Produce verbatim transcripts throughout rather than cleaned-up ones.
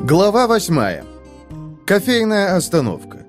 Глава восьмая. Кофейная остановка.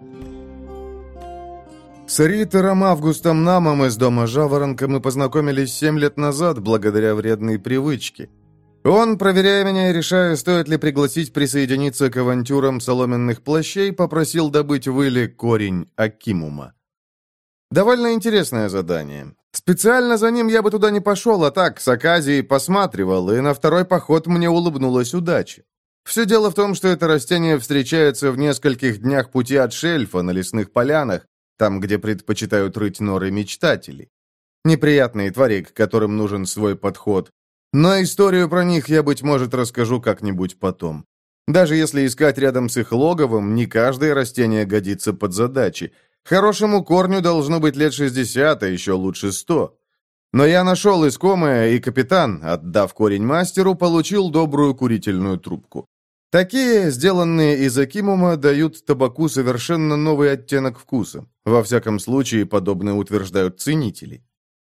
С Ритером Августом Намом из дома Жаворонка мы познакомились семь лет назад благодаря вредной привычке. Он, проверяя меня и решая, стоит ли пригласить присоединиться к авантюрам соломенных плащей, попросил добыть в Иле корень акимума. Довольно интересное задание. Специально за ним я бы туда не пошел, а так, с оказией посматривал, и на второй поход мне улыбнулась удача. Все дело в том, что это растение встречается в нескольких днях пути от шельфа на лесных полянах, там, где предпочитают рыть норы мечтатели. Неприятные твари, к которым нужен свой подход. Но историю про них я, быть может, расскажу как-нибудь потом. Даже если искать рядом с их логовом, не каждое растение годится под задачи. Хорошему корню должно быть лет шестьдесят, а еще лучше сто. Но я нашел искомое, и капитан, отдав корень мастеру, получил добрую курительную трубку. Такие, сделанные из акимума, дают табаку совершенно новый оттенок вкуса. Во всяком случае, подобное утверждают ценители.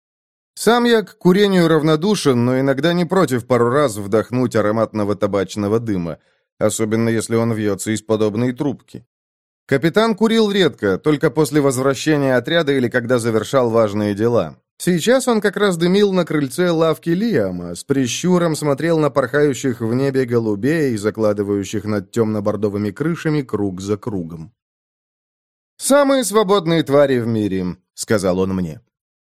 Сам я к курению равнодушен, но иногда не против пару раз вдохнуть ароматного табачного дыма, особенно если он вьется из подобной трубки. Капитан курил редко, только после возвращения отряда или когда завершал важные дела. Сейчас он как раз дымил на крыльце лавки Лиама, с прищуром смотрел на порхающих в небе голубей, закладывающих над темно-бордовыми крышами круг за кругом. «Самые свободные твари в мире», — сказал он мне.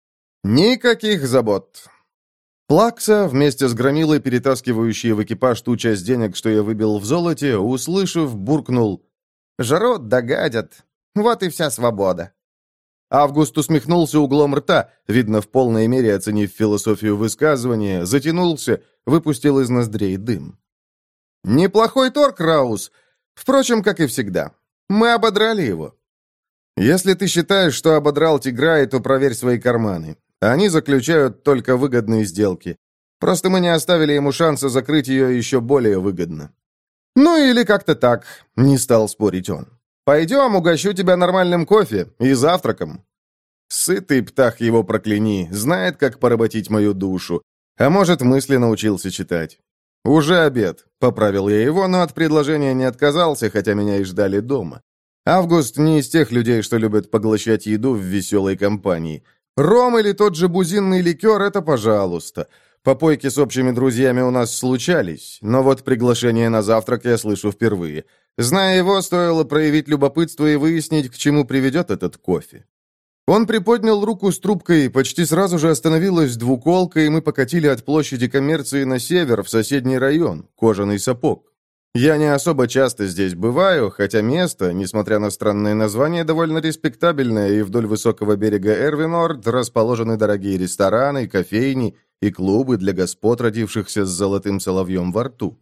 «Никаких забот». Плакса, вместе с громилой, перетаскивающей в экипаж ту часть денег, что я выбил в золоте, услышав, буркнул: «Жрут да гадят. Вот и вся свобода». Август усмехнулся углом рта, видно, в полной мере оценив философию высказывания, затянулся, выпустил из ноздрей дым. «Неплохой торг, Раус. Впрочем, как и всегда. Мы ободрали его. Если ты считаешь, что ободрал Тиграй, то проверь свои карманы. Они заключают только выгодные сделки. Просто мы не оставили ему шанса закрыть ее еще более выгодно». «Ну или как-то так», — не стал спорить он. «Пойдем, угощу тебя нормальным кофе и завтраком». Сытый птах его прокляни, знает, как поработить мою душу. А может, мысли научился читать. «Уже обед», — поправил я его, но от предложения не отказался, хотя меня и ждали дома. Август не из тех людей, что любят поглощать еду в веселой компании. Ром или тот же бузинный ликер — это пожалуйста. Попойки с общими друзьями у нас случались, но вот приглашение на завтрак я слышу впервые. Зная его, стоило проявить любопытство и выяснить, к чему приведет этот кофе. Он приподнял руку с трубкой, почти сразу же остановилась двуколка, и мы покатили от площади коммерции на север, в соседний район, Кожаный Сапог. Я не особо часто здесь бываю, хотя место, несмотря на странное название, довольно респектабельное, и вдоль высокого берега Эрвинорд расположены дорогие рестораны, кофейни и клубы для господ, родившихся с золотым соловьем во рту.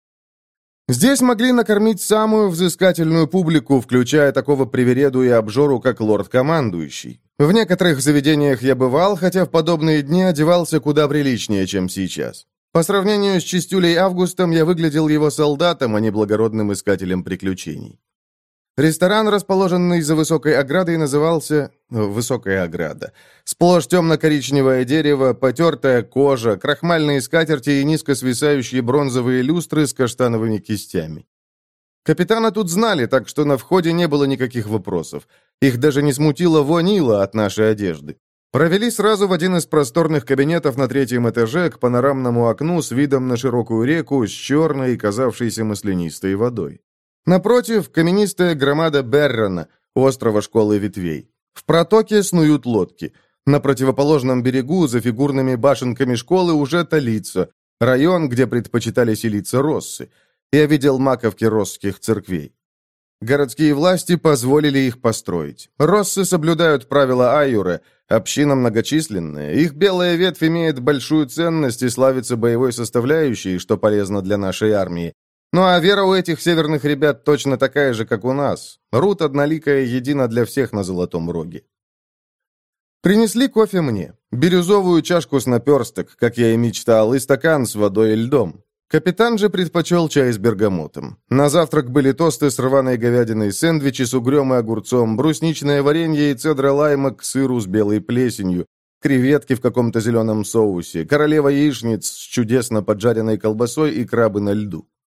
Здесь могли накормить самую взыскательную публику, включая такого привереду и обжору, как лорд-командующий. В некоторых заведениях я бывал, хотя в подобные дни одевался куда приличнее, чем сейчас. По сравнению с Чистюлей Августом я выглядел его солдатом, а не благородным искателем приключений. Ресторан, расположенный за высокой оградой, назывался «Высокая ограда». Сплошь темно-коричневое дерево, потертая кожа, крахмальные скатерти и низко свисающие бронзовые люстры с каштановыми кистями. Капитана тут знали, так что на входе не было никаких вопросов. Их даже не смутила вонь ила от нашей одежды. Провели сразу в один из просторных кабинетов на третьем этаже к панорамному окну с видом на широкую реку с черной, казавшейся маслянистой водой. Напротив, каменистая громада Беррона, острова Школы Ветвей. В протоке снуют лодки. На противоположном берегу, за фигурными башенками школы, уже Талица, район, где предпочитали селиться россы. Я видел маковки россских церквей. Городские власти позволили их построить. Россы соблюдают правила Айюре, община многочисленная, их белая ветвь имеет большую ценность и славится боевой составляющей, что полезно для нашей армии. Ну а вера у этих северных ребят точно такая же, как у нас. Рут одноликая едина для всех на Золотом Роге. Принесли кофе мне. Бирюзовую чашку с наперсток, как я и мечтал, и стакан с водой и льдом. Капитан же предпочел чай с бергамотом. На завтрак были тосты с рваной говядиной, сэндвичи с угрем и огурцом, брусничное варенье и цедра лайма к сыру с белой плесенью, креветки в каком-то зеленом соусе, королева яичниц с чудесно поджаренной колбасой и крабы на льду.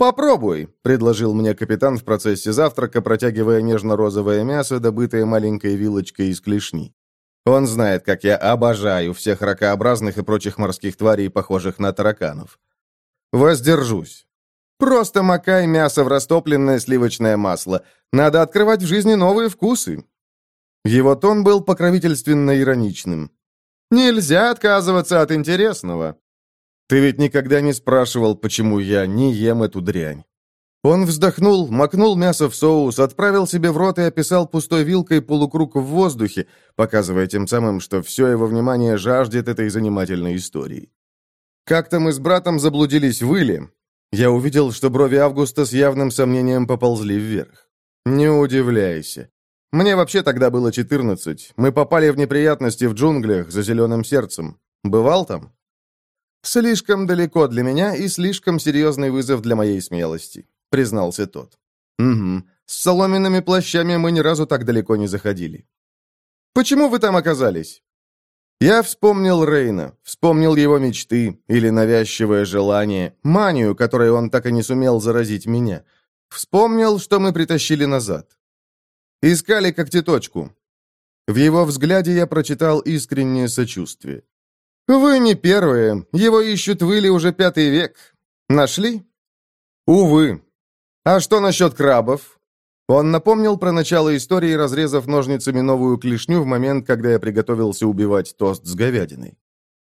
«Попробуй», — предложил мне капитан в процессе завтрака, протягивая нежно-розовое мясо, добытое маленькой вилочкой из клешни. Он знает, как я обожаю всех ракообразных и прочих морских тварей, похожих на тараканов. «Воздержусь». «Просто макай мясо в растопленное сливочное масло. Надо открывать в жизни новые вкусы». Его тон был покровительственно-ироничным. «Нельзя отказываться от интересного». «Ты ведь никогда не спрашивал, почему я не ем эту дрянь». Он вздохнул, макнул мясо в соус, отправил себе в рот и описал пустой вилкой полукруг в воздухе, показывая тем самым, что все его внимание жаждет этой занимательной истории. Как-то мы с братом заблудились в Иле. Я увидел, что брови Августа с явным сомнением поползли вверх. «Не удивляйся. Мне вообще тогда было четырнадцать. Мы попали в неприятности в джунглях за Зеленым сердцем. Бывал там?» «Слишком далеко для меня и слишком серьезный вызов для моей смелости», — признался тот. «Угу. С соломенными плащами мы ни разу так далеко не заходили». «Почему вы там оказались?» Я вспомнил Рейна, вспомнил его мечты или навязчивое желание, манию, которой он так и не сумел заразить меня. Вспомнил, что мы притащили назад. Искали когтеточку. В его взгляде я прочитал искреннее сочувствие. «Вы не первые. Его ищут в Иле уже пятый век. Нашли?» «Увы. А что насчет крабов?» Он напомнил про начало истории, разрезав ножницами новую клешню в момент, когда я приготовился убивать тост с говядиной.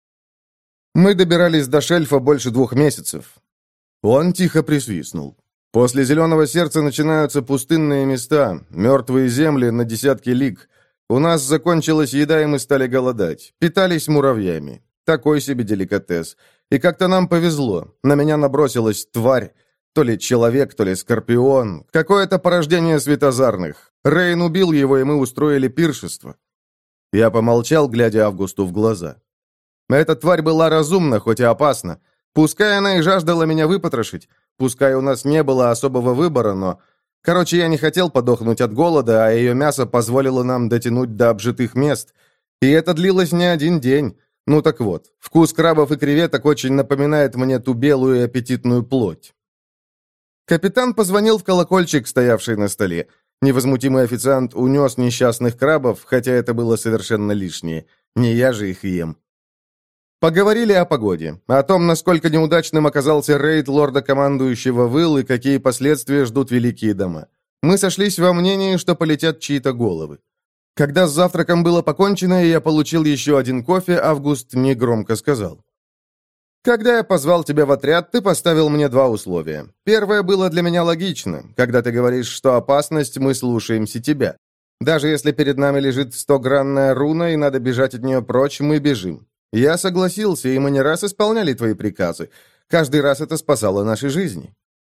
«Мы добирались до шельфа больше двух месяцев». Он тихо присвистнул. «После Зеленого сердца начинаются пустынные места, мертвые земли на десятки лиг. У нас закончилась еда, и мы стали голодать. Питались муравьями. Такой себе деликатес. И как-то нам повезло. На меня набросилась тварь. То ли человек, то ли скорпион. Какое-то порождение светозарных. Рейн убил его, и мы устроили пиршество». Я помолчал, глядя Августу в глаза. «Эта тварь была разумна, хоть и опасна. Пускай она и жаждала меня выпотрошить. Пускай у нас не было особого выбора, но... Короче, я не хотел подохнуть от голода, а ее мясо позволило нам дотянуть до обжитых мест. И это длилось не один день. Ну так вот, вкус крабов и креветок очень напоминает мне ту белую и аппетитную плоть». Капитан позвонил в колокольчик, стоявший на столе. Невозмутимый официант унес несчастных крабов, хотя это было совершенно лишнее. Не я же их ем. Поговорили о погоде, о том, насколько неудачным оказался рейд лорда-командующего Вил и какие последствия ждут великие дома. Мы сошлись во мнении, что полетят чьи-то головы. Когда с завтраком было покончено, и я получил еще один кофе, Август негромко сказал: «Когда я позвал тебя в отряд, ты поставил мне два условия. Первое было для меня логично. Когда ты говоришь, что опасность, мы слушаемся тебя. Даже если перед нами лежит стогранная руна и надо бежать от нее прочь, мы бежим. Я согласился, и мы не раз исполняли твои приказы. Каждый раз это спасало наши жизни».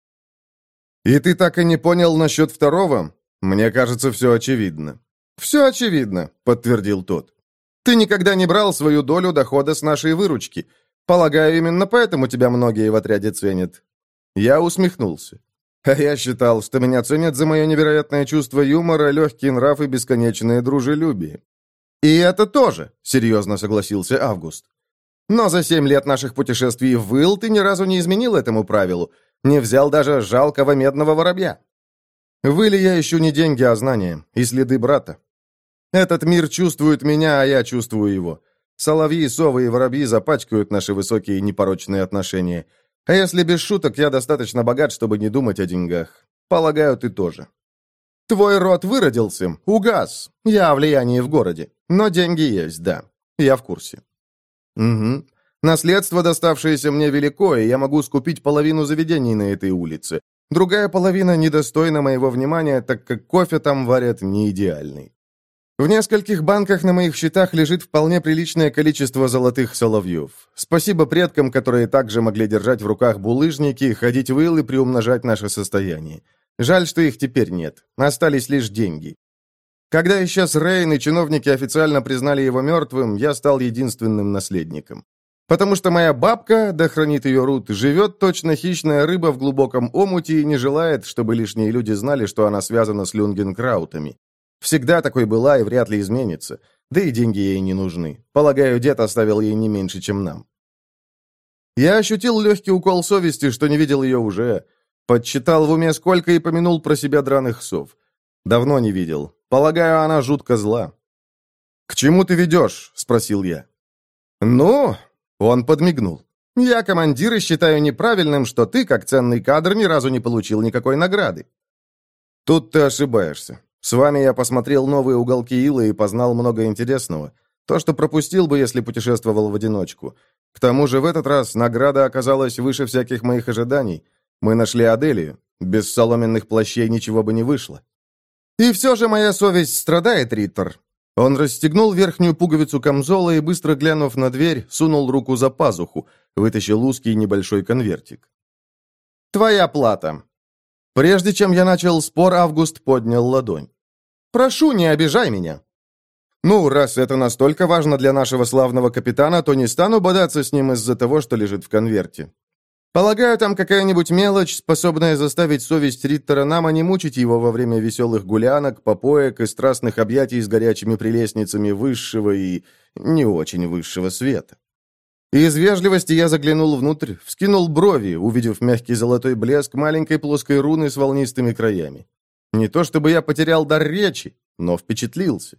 «И ты так и не понял насчет второго? Мне кажется, все очевидно». «Все очевидно», — подтвердил тот. «Ты никогда не брал свою долю дохода с нашей выручки. Полагаю, именно поэтому тебя многие в отряде ценят». Я усмехнулся. А я считал, что меня ценят за мое невероятное чувство юмора, легкий нрав и бесконечное дружелюбие. «И это тоже», — серьезно согласился Август. «Но за семь лет наших путешествий в Ил ты ни разу не изменил этому правилу, не взял даже жалкого медного воробья. В Иле я ищу не деньги, а знания и следы брата. Этот мир чувствует меня, а я чувствую его. Соловьи, совы и воробьи запачкают наши высокие непорочные отношения. А если без шуток, я достаточно богат, чтобы не думать о деньгах. Полагаю, ты тоже. Твой род выродился, угас. Я о влиянии в городе. Но деньги есть, да. Я в курсе». «Угу. Наследство, доставшееся мне, велико, и я могу скупить половину заведений на этой улице. Другая половина недостойна моего внимания, так как кофе там варят не идеальный. В нескольких банках на моих счетах лежит вполне приличное количество золотых соловьев. Спасибо предкам, которые также могли держать в руках булыжники, ходить в Ил и приумножать наше состояние. Жаль, что их теперь нет. Остались лишь деньги. Когда исчез Рейн и чиновники официально признали его мертвым, я стал единственным наследником. Потому что моя бабка, да хранит ее Рут, живет точно хищная рыба в глубоком омуте и не желает, чтобы лишние люди знали, что она связана с Люнгенкраутами. Всегда такой была и вряд ли изменится. Да и деньги ей не нужны. Полагаю, дед оставил ей не меньше, чем нам. Я ощутил легкий укол совести, что не видел ее уже. Подсчитал в уме сколько и помянул про себя драных сов. Давно не видел. Полагаю, она жутко зла. «К чему ты ведешь?» — спросил я. «Ну?» — он подмигнул. «Я командир и считаю неправильным, что ты, как ценный кадр, ни разу не получил никакой награды». «Тут ты ошибаешься. С вами я посмотрел новые уголки Ила и познал много интересного. То, что пропустил бы, если путешествовал в одиночку. К тому же в этот раз награда оказалась выше всяких моих ожиданий. Мы нашли Аделию. Без соломенных плащей ничего бы не вышло». «И все же моя совесть страдает, Риттер». Он расстегнул верхнюю пуговицу камзола и, быстро глянув на дверь, сунул руку за пазуху, вытащил узкий небольшой конвертик. «Твоя плата». Прежде чем я начал спор, Август поднял ладонь. «Прошу, не обижай меня». «Ну, раз это настолько важно для нашего славного капитана, то не стану бодаться с ним из-за того, что лежит в конверте. Полагаю, там какая-нибудь мелочь, способная заставить совесть Риттера Нама не мучить его во время веселых гулянок, попоек и страстных объятий с горячими прелестницами высшего и не очень высшего света». Из вежливости я заглянул внутрь, вскинул брови, увидев мягкий золотой блеск маленькой плоской руны с волнистыми краями. Не то чтобы я потерял дар речи, но впечатлился.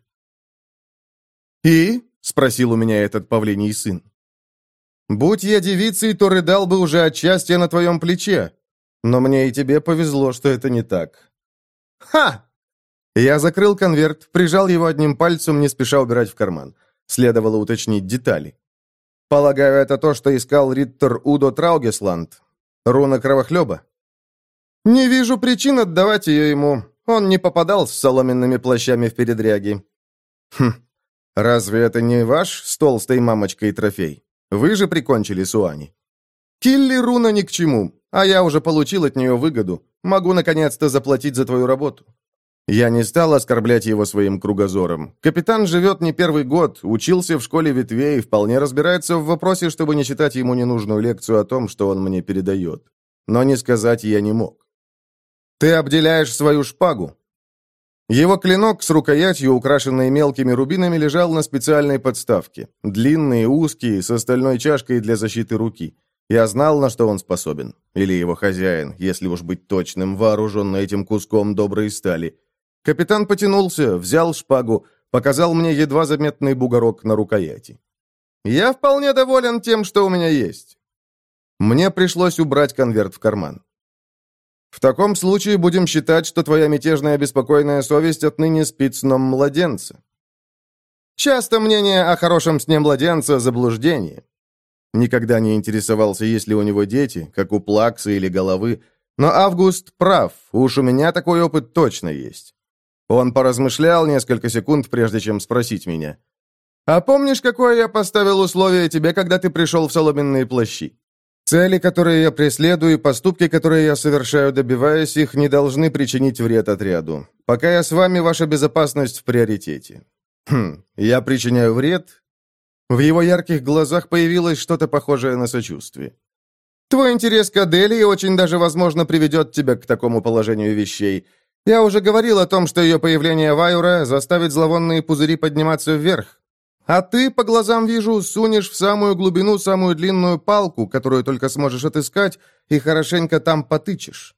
«И?» — спросил у меня этот павлиний сын. «Будь я девицей, то рыдал бы уже от счастья на твоем плече. Но мне и тебе повезло, что это не так». «Ха!» Я закрыл конверт, прижал его одним пальцем, не спеша убирать в карман. Следовало уточнить детали. «Полагаю, это то, что искал Риттер Удо Траугесланд? Руна кровохлеба?» «Не вижу причин отдавать ее ему. Он не попадал с соломенными плащами в передряги». «Хм, разве это не ваш с толстой мамочкой трофей? Вы же прикончили Суани». «Килли руна ни к чему, а я уже получил от нее выгоду. Могу, наконец-то, заплатить за твою работу». Я не стал оскорблять его своим кругозором. Капитан живет не первый год, учился в школе ветвей, вполне разбирается в вопросе, чтобы не читать ему ненужную лекцию о том, что он мне передает. Но не сказать я не мог. «Ты обделяешь свою шпагу». Его клинок с рукоятью, украшенной мелкими рубинами, лежал на специальной подставке. Длинный, узкий, с остальной чашкой для защиты руки. Я знал, на что он способен. Или его хозяин, если уж быть точным, вооруженный этим куском доброй стали. Капитан потянулся, взял шпагу, показал мне едва заметный бугорок на рукояти. «Я вполне доволен тем, что у меня есть». Мне пришлось убрать конверт в карман. «В таком случае будем считать, что твоя мятежная беспокойная совесть отныне спит сном младенца». «Часто мнение о хорошем сне младенца – заблуждение». Никогда не интересовался, есть ли у него дети, как у Плакса или Головы, но Август прав, уж у меня такой опыт точно есть. Он поразмышлял несколько секунд, прежде чем спросить меня. «А помнишь, какое я поставил условие тебе, когда ты пришел в соломенные плащи? Цели, которые я преследую, и поступки, которые я совершаю, добиваясь их, не должны причинить вред отряду. Пока я с вами, ваша безопасность в приоритете». «Хм, я причиняю вред?» В его ярких глазах появилось что-то похожее на сочувствие. «Твой интерес к Аделии очень даже, возможно, приведет тебя к такому положению вещей. Я уже говорил о том, что ее появление в Айура заставит зловонные пузыри подниматься вверх. А ты, по глазам вижу, сунешь в самую глубину самую длинную палку, которую только сможешь отыскать, и хорошенько там потычешь».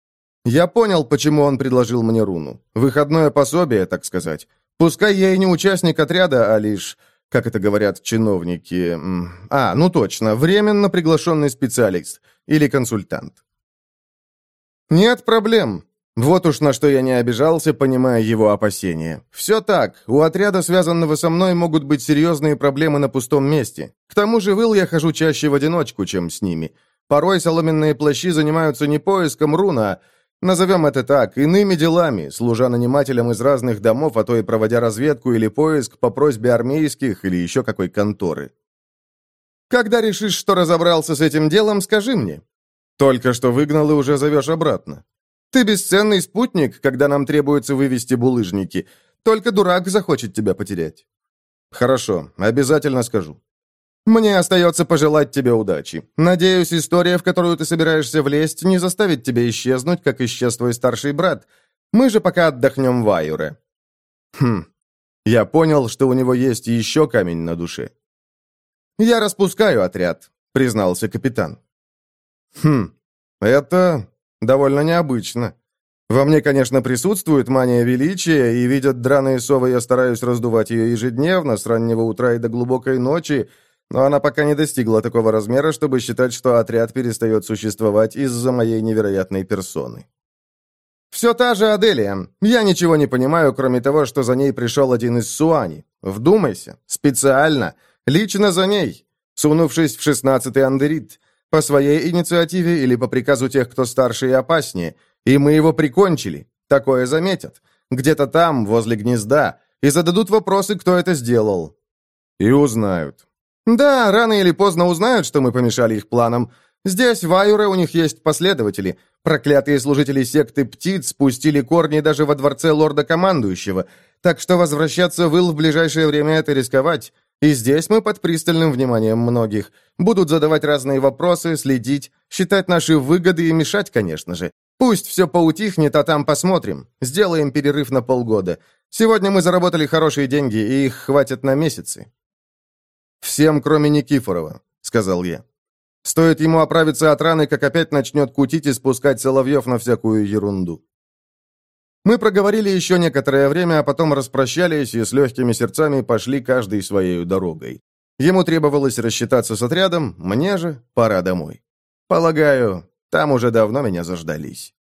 Я понял, почему он предложил мне руну. Выходное пособие, так сказать. Пускай я и не участник отряда, а лишь, как это говорят чиновники... А, ну точно, временно приглашенный специалист или консультант. «Нет проблем». Вот уж на что я не обижался, понимая его опасения. Все так, у отряда, связанного со мной, могут быть серьезные проблемы на пустом месте. К тому же в Ил я хожу чаще в одиночку, чем с ними. Порой соломенные плащи занимаются не поиском рун, а, назовем это так, иными делами, служа нанимателям из разных домов, а то и проводя разведку или поиск по просьбе армейских или еще какой конторы. Когда решишь, что разобрался с этим делом, скажи мне. Только что выгнал и уже зовешь обратно. Ты бесценный спутник, когда нам требуется вывести булыжники. Только дурак захочет тебя потерять». «Хорошо, обязательно скажу». «Мне остается пожелать тебе удачи. Надеюсь, история, в которую ты собираешься влезть, не заставит тебя исчезнуть, как исчез твой старший брат. Мы же пока отдохнем в Айуре». «Хм, я понял, что у него есть еще камень на душе». «Я распускаю отряд», — признался капитан. «Хм, это... Довольно необычно. Во мне, конечно, присутствует мания величия, и видят драные совы, я стараюсь раздувать ее ежедневно, с раннего утра и до глубокой ночи, но она пока не достигла такого размера, чтобы считать, что отряд перестает существовать из-за моей невероятной персоны. «Все та же Аделия. Я ничего не понимаю, кроме того, что за ней пришел один из Суани. Вдумайся. Специально. Лично за ней. Сунувшись в шестнадцатый андерит. По своей инициативе или по приказу тех, кто старше и опаснее. И мы его прикончили. Такое заметят. Где-то там, возле гнезда. И зададут вопросы, кто это сделал. И узнают. Да, рано или поздно узнают, что мы помешали их планам. Здесь, в Аюре, у них есть последователи. Проклятые служители секты птиц спустили корни даже во дворце лорда-командующего. Так что возвращаться в Ил в ближайшее время — это рисковать. И здесь мы под пристальным вниманием многих. Будут задавать разные вопросы, следить, считать наши выгоды и мешать, конечно же. Пусть все поутихнет, а там посмотрим. Сделаем перерыв на полгода. Сегодня мы заработали хорошие деньги, и их хватит на месяцы. «Всем, кроме Никифорова», — сказал я. «Стоит ему оправиться от раны, как опять начнет кутить и спускать соловьев на всякую ерунду». Мы проговорили еще некоторое время, а потом распрощались и с легкими сердцами пошли каждый своей дорогой. Ему требовалось рассчитаться с отрядом, мне же пора домой. Полагаю, там уже давно меня заждались.